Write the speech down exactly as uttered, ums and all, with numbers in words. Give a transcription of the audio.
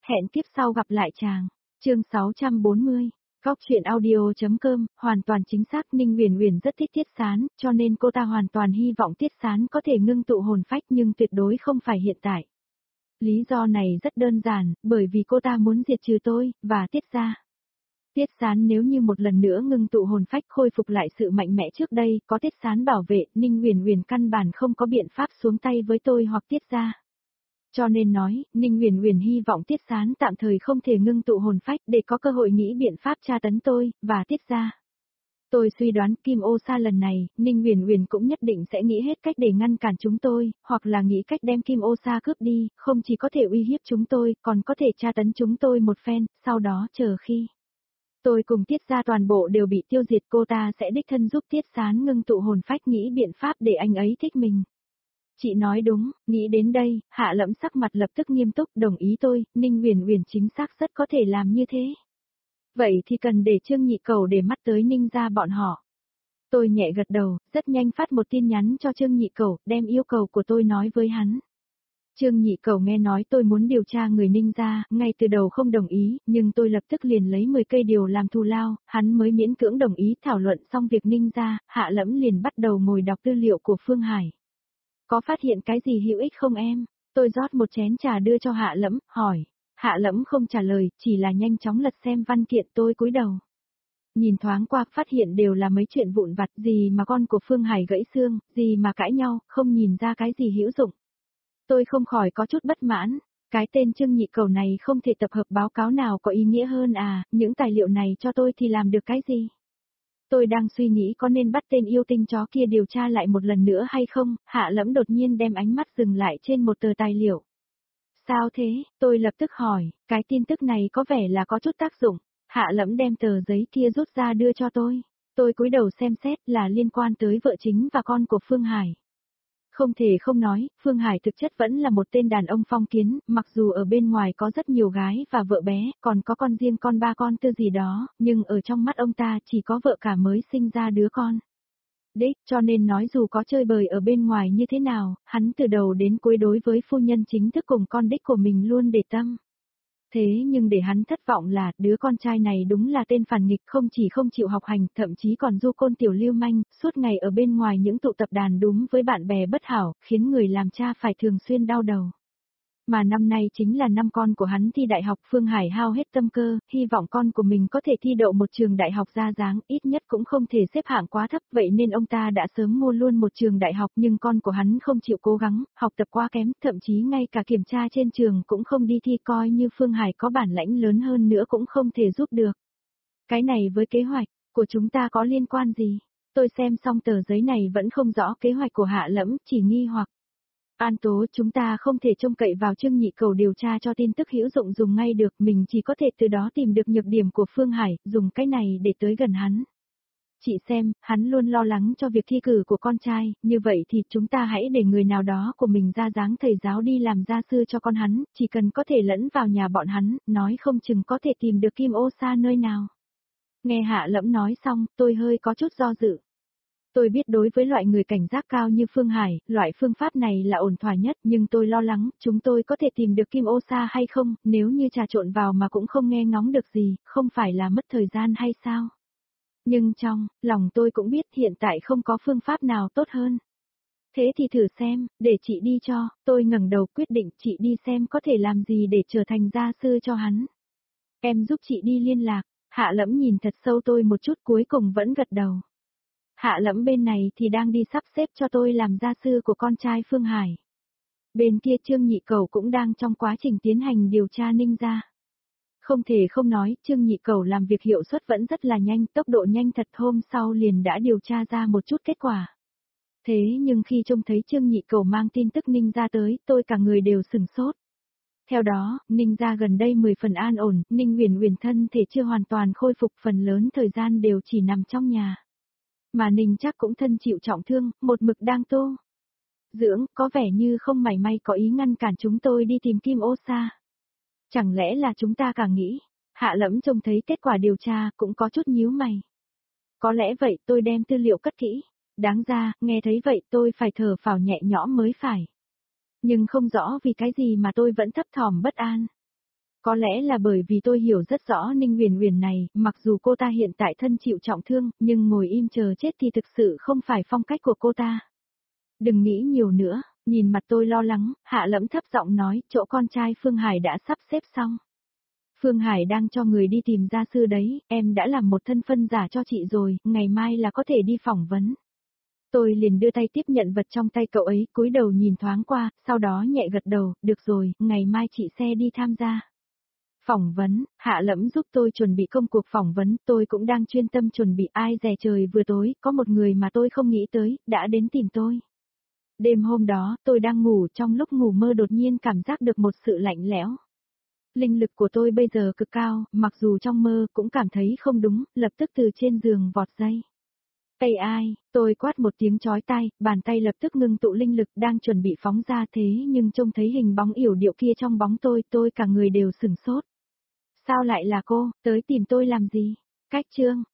Hẹn kiếp sau gặp lại chàng. Chương sáu trăm bốn mươi. Góc truyện audio.com, hoàn toàn chính xác. Ninh Huyền Huyền rất thích Tiết Sán, cho nên cô ta hoàn toàn hy vọng Tiết Sán có thể ngưng tụ hồn phách, nhưng tuyệt đối không phải hiện tại. Lý do này rất đơn giản, bởi vì cô ta muốn diệt trừ tôi, và Tiết gia. Tiết Sán nếu như một lần nữa ngưng tụ hồn phách khôi phục lại sự mạnh mẽ trước đây, có Tiết Sán bảo vệ, Ninh Huyền Huyền căn bản không có biện pháp xuống tay với tôi hoặc Tiết gia. Cho nên nói, Ninh Huyền Huyền hy vọng Tiết Sán tạm thời không thể ngưng tụ hồn phách để có cơ hội nghĩ biện pháp tra tấn tôi, và Tiết gia. Tôi suy đoán Kim Ô Sa lần này, Ninh Huyền Huyền cũng nhất định sẽ nghĩ hết cách để ngăn cản chúng tôi, hoặc là nghĩ cách đem Kim Ô Sa cướp đi, không chỉ có thể uy hiếp chúng tôi, còn có thể tra tấn chúng tôi một phen, sau đó chờ khi tôi cùng Tiết gia toàn bộ đều bị tiêu diệt, cô ta sẽ đích thân giúp Tiết Sán ngưng tụ hồn phách, nghĩ biện pháp để anh ấy thích mình. Chị nói đúng, nghĩ đến đây, Hạ Lẫm sắc mặt lập tức nghiêm túc, đồng ý tôi, Ninh Huyền Huyền chính xác rất có thể làm như thế. Vậy thì cần để Trương Nhị Cẩu để mắt tới Ninh gia bọn họ. Tôi nhẹ gật đầu, rất nhanh phát một tin nhắn cho Trương Nhị Cẩu, đem yêu cầu của tôi nói với hắn. Trương Nhị Cẩu nghe nói tôi muốn điều tra người Ninh gia, ngay từ đầu không đồng ý, nhưng tôi lập tức liền lấy mười cây điều làm thù lao, hắn mới miễn cưỡng đồng ý. Thảo luận xong việc Ninh gia, Hạ Lẫm liền bắt đầu ngồi đọc tư liệu của Phương Hải. Có phát hiện cái gì hữu ích không em? Tôi rót một chén trà đưa cho Hạ Lẫm, hỏi. Hạ Lẫm không trả lời, chỉ là nhanh chóng lật xem văn kiện. Tôi cúi đầu. Nhìn thoáng qua, phát hiện đều là mấy chuyện vụn vặt, gì mà con của Phương Hải gãy xương, gì mà cãi nhau, không nhìn ra cái gì hữu dụng. Tôi không khỏi có chút bất mãn. Cái tên Trương Nhị Cẩu này không thể tập hợp báo cáo nào có ý nghĩa hơn à, những tài liệu này cho tôi thì làm được cái gì? Tôi đang suy nghĩ có nên bắt tên yêu tinh chó kia điều tra lại một lần nữa hay không, Hạ Lẫm đột nhiên đem ánh mắt dừng lại trên một tờ tài liệu. Sao thế? Tôi lập tức hỏi, cái tin tức này có vẻ là có chút tác dụng. Hạ Lẫm đem tờ giấy kia rút ra đưa cho tôi. Tôi cúi đầu xem xét, là liên quan tới vợ chính và con của Phương Hải. Không thể không nói, Phương Hải thực chất vẫn là một tên đàn ông phong kiến, mặc dù ở bên ngoài có rất nhiều gái và vợ bé, còn có con riêng con ba con tư gì đó, nhưng ở trong mắt ông ta chỉ có vợ cả mới sinh ra đứa con. Đấy, cho nên nói dù có chơi bời ở bên ngoài như thế nào, hắn từ đầu đến cuối đối với phu nhân chính thức cùng con đích của mình luôn để tâm. Thế nhưng để hắn thất vọng là, đứa con trai này đúng là tên phản nghịch, không chỉ không chịu học hành, thậm chí còn du côn tiểu lưu manh, suốt ngày ở bên ngoài những tụ tập đàn đúng với bạn bè bất hảo, khiến người làm cha phải thường xuyên đau đầu. Mà năm nay chính là năm con của hắn thi đại học, Phương Hải hao hết tâm cơ, hy vọng con của mình có thể thi đậu một trường đại học ra dáng, ít nhất cũng không thể xếp hạng quá thấp, vậy nên ông ta đã sớm mua luôn một trường đại học, nhưng con của hắn không chịu cố gắng, học tập quá kém, thậm chí ngay cả kiểm tra trên trường cũng không đi thi, coi như Phương Hải có bản lãnh lớn hơn nữa cũng không thể giúp được. Cái này với kế hoạch của chúng ta có liên quan gì? Tôi xem xong tờ giấy này vẫn không rõ kế hoạch của Hạ Lẫm, chỉ nghi hoặc. An Tố, chúng ta không thể trông cậy vào Trương Nhị Cẩu điều tra cho tin tức hữu dụng dùng ngay được, mình chỉ có thể từ đó tìm được nhược điểm của Phương Hải, dùng cái này để tới gần hắn. Chị xem, hắn luôn lo lắng cho việc thi cử của con trai, như vậy thì chúng ta hãy để người nào đó của mình ra dáng thầy giáo đi làm gia sư cho con hắn, chỉ cần có thể lẫn vào nhà bọn hắn, nói không chừng có thể tìm được Kim Ô Sa nơi nào. Nghe Hạ Lẫm nói xong, tôi hơi có chút do dự. Tôi biết đối với loại người cảnh giác cao như Phương Hải, loại phương pháp này là ổn thỏa nhất, nhưng tôi lo lắng, chúng tôi có thể tìm được Kim Ô Sa hay không, nếu như trà trộn vào mà cũng không nghe ngóng được gì, không phải là mất thời gian hay sao? Nhưng trong lòng tôi cũng biết hiện tại không có phương pháp nào tốt hơn. Thế thì thử xem, để chị đi cho, tôi ngẩng đầu quyết định chị đi xem có thể làm gì để trở thành gia sư cho hắn. Em giúp chị đi liên lạc, Hạ Lẫm nhìn thật sâu tôi một chút cuối cùng vẫn gật đầu. Hạ Lẫm bên này thì đang đi sắp xếp cho tôi làm gia sư của con trai Phương Hải. Bên kia Trương Nhị Cẩu cũng đang trong quá trình tiến hành điều tra Ninh gia. Không thể không nói, Trương Nhị Cẩu làm việc hiệu suất vẫn rất là nhanh, tốc độ nhanh thật, hôm sau liền đã điều tra ra một chút kết quả. Thế nhưng khi trông thấy Trương Nhị Cẩu mang tin tức Ninh gia tới, tôi cả người đều sửng sốt. Theo đó, Ninh gia gần đây mười phần an ổn, Ninh Huyền Huyền thân thể chưa hoàn toàn khôi phục, phần lớn thời gian đều chỉ nằm trong nhà. Mà Ninh chắc cũng thân chịu trọng thương, một mực đang tu dưỡng, có vẻ như không mảy may có ý ngăn cản chúng tôi đi tìm Kim Ô Sa. Chẳng lẽ là chúng ta càng nghĩ? Hạ Lẫm trông thấy kết quả điều tra cũng có chút nhíu mày. Có lẽ vậy, tôi đem tư liệu cất kỹ. Đáng ra, nghe thấy vậy tôi phải thở phào nhẹ nhõm mới phải. Nhưng không rõ vì cái gì mà tôi vẫn thấp thỏm bất an. Có lẽ là bởi vì tôi hiểu rất rõ Ninh Huyền Huyền này, mặc dù cô ta hiện tại thân chịu trọng thương, nhưng ngồi im chờ chết thì thực sự không phải phong cách của cô ta. Đừng nghĩ nhiều nữa, nhìn mặt tôi lo lắng, Hạ Lẫm thấp giọng nói, chỗ con trai Phương Hải đã sắp xếp xong. Phương Hải đang cho người đi tìm gia sư đấy, em đã làm một thân phân giả cho chị rồi, ngày mai là có thể đi phỏng vấn. Tôi liền đưa tay tiếp nhận vật trong tay cậu ấy, cúi đầu nhìn thoáng qua, sau đó nhẹ gật đầu, được rồi, ngày mai chị sẽ đi tham gia. Phỏng vấn, Hạ Lẫm giúp tôi chuẩn bị công cuộc phỏng vấn, tôi cũng đang chuyên tâm chuẩn bị, ai dè trời vừa tối, có một người mà tôi không nghĩ tới, đã đến tìm tôi. Đêm hôm đó, tôi đang ngủ, trong lúc ngủ mơ đột nhiên cảm giác được một sự lạnh lẽo. Linh lực của tôi bây giờ cực cao, mặc dù trong mơ cũng cảm thấy không đúng, lập tức từ trên giường vọt dậy. Ây ai, tôi quát một tiếng chói tai, bàn tay lập tức ngưng tụ linh lực đang chuẩn bị phóng ra thế nhưng trông thấy hình bóng yểu điệu kia trong bóng tôi, tôi cả người đều sửng sốt. Sao lại là cô, tới tìm tôi làm gì? Cách chương,